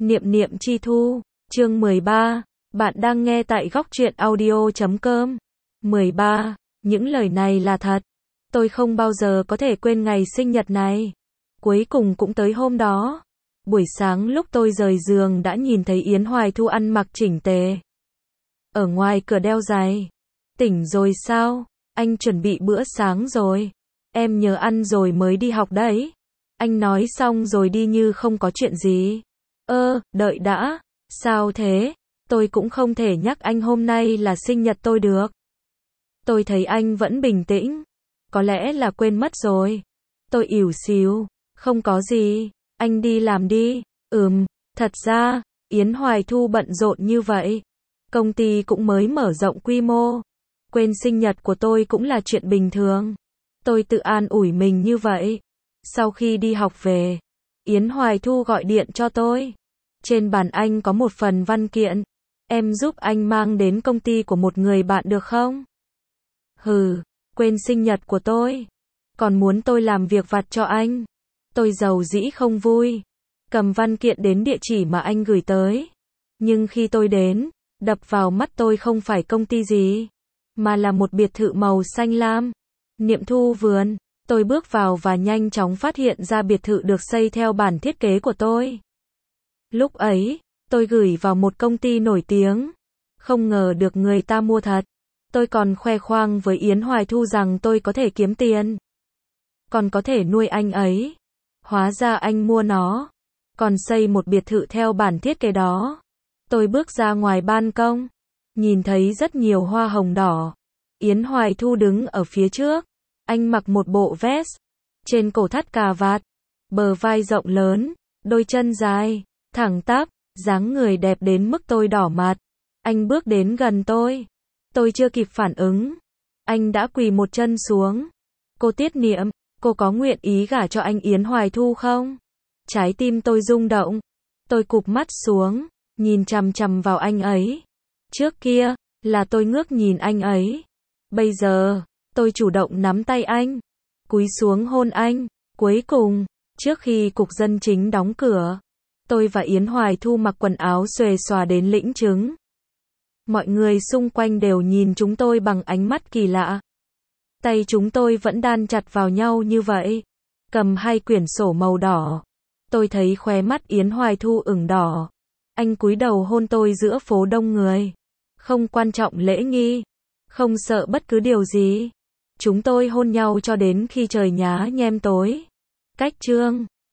Niệm niệm chi thu, chương 13, bạn đang nghe tại góc truyện audio.com. 13, những lời này là thật. Tôi không bao giờ có thể quên ngày sinh nhật này. Cuối cùng cũng tới hôm đó. Buổi sáng lúc tôi rời giường đã nhìn thấy Yến Hoài Thu ăn mặc chỉnh tề. Ở ngoài cửa đeo giày. Tỉnh rồi sao? Anh chuẩn bị bữa sáng rồi. Em nhớ ăn rồi mới đi học đấy. Anh nói xong rồi đi như không có chuyện gì. Đợi đã. Sao thế? Tôi cũng không thể nhắc anh hôm nay là sinh nhật tôi được. Tôi thấy anh vẫn bình tĩnh. Có lẽ là quên mất rồi. Tôi ỉu xìu. Không có gì. Anh đi làm đi. Thật ra, Yến Hoài Thu bận rộn như vậy. Công ty cũng mới mở rộng quy mô. Quên sinh nhật của tôi cũng là chuyện bình thường. Tôi tự an ủi mình như vậy. Sau khi đi học về, Yến Hoài Thu gọi điện cho tôi. Trên bàn anh có một phần văn kiện. Em giúp anh mang đến công ty của một người bạn được không? Quên sinh nhật của tôi. Còn muốn tôi làm việc vặt cho anh. Tôi giàu dĩ không vui. Cầm văn kiện đến địa chỉ mà anh gửi tới. Nhưng khi tôi đến, đập vào mắt tôi không phải công ty gì, mà là một biệt thự màu xanh lam. Niệm Thu Vườn. Tôi bước vào và nhanh chóng phát hiện ra biệt thự được xây theo bản thiết kế của tôi. Lúc ấy, tôi gửi vào một công ty nổi tiếng. Không ngờ được người ta mua thật. Tôi còn khoe khoang với Yến Hoài Thu rằng tôi có thể kiếm tiền. Còn có thể nuôi anh ấy. Hóa ra anh mua nó. Còn xây một biệt thự theo bản thiết kế đó. Tôi bước ra ngoài ban công. Nhìn thấy rất nhiều hoa hồng đỏ. Yến Hoài Thu đứng ở phía trước. Anh mặc một bộ vest. Trên cổ thắt cà vạt. Bờ vai rộng lớn. Đôi chân dài. Thẳng tắp. Dáng người đẹp đến mức tôi đỏ mặt. Anh bước đến gần tôi. Tôi chưa kịp phản ứng. Anh đã quỳ một chân xuống. Cô Tiết Niệm, cô có nguyện ý gả cho anh Yến Hoài Thu không? Trái tim tôi rung động. Tôi cụp mắt xuống. Nhìn chằm chằm vào anh ấy. Trước kia, là tôi ngước nhìn anh ấy. Bây giờ, tôi chủ động nắm tay anh. Cúi xuống hôn anh. Cuối cùng, trước khi cục dân chính đóng cửa, tôi và Yến Hoài Thu mặc quần áo xuề xòa đến lĩnh chứng. Mọi người xung quanh đều nhìn chúng tôi bằng ánh mắt kỳ lạ. Tay chúng tôi vẫn đan chặt vào nhau như vậy. Cầm hai quyển sổ màu đỏ. Tôi thấy khóe mắt Yến Hoài Thu ửng đỏ. Anh cúi đầu hôn tôi giữa phố đông người. Không quan trọng lễ nghi. Không sợ bất cứ điều gì. Chúng tôi hôn nhau cho đến khi trời nhá nhem tối. Cách chương